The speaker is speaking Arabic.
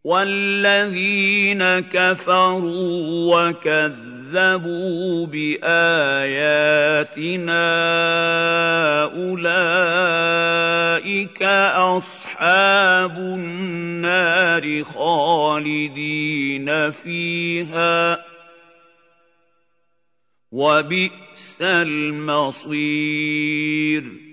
وَالَّذِينَ كَفَرُوا وَكَذَّبُوا بِآيَاتِنَا أُولَٰئِكَ أَصْحَابُ النَّارِ خَالِدِينَ فِيهَا ۖ وَبِئْسَ الْمَصِيرُ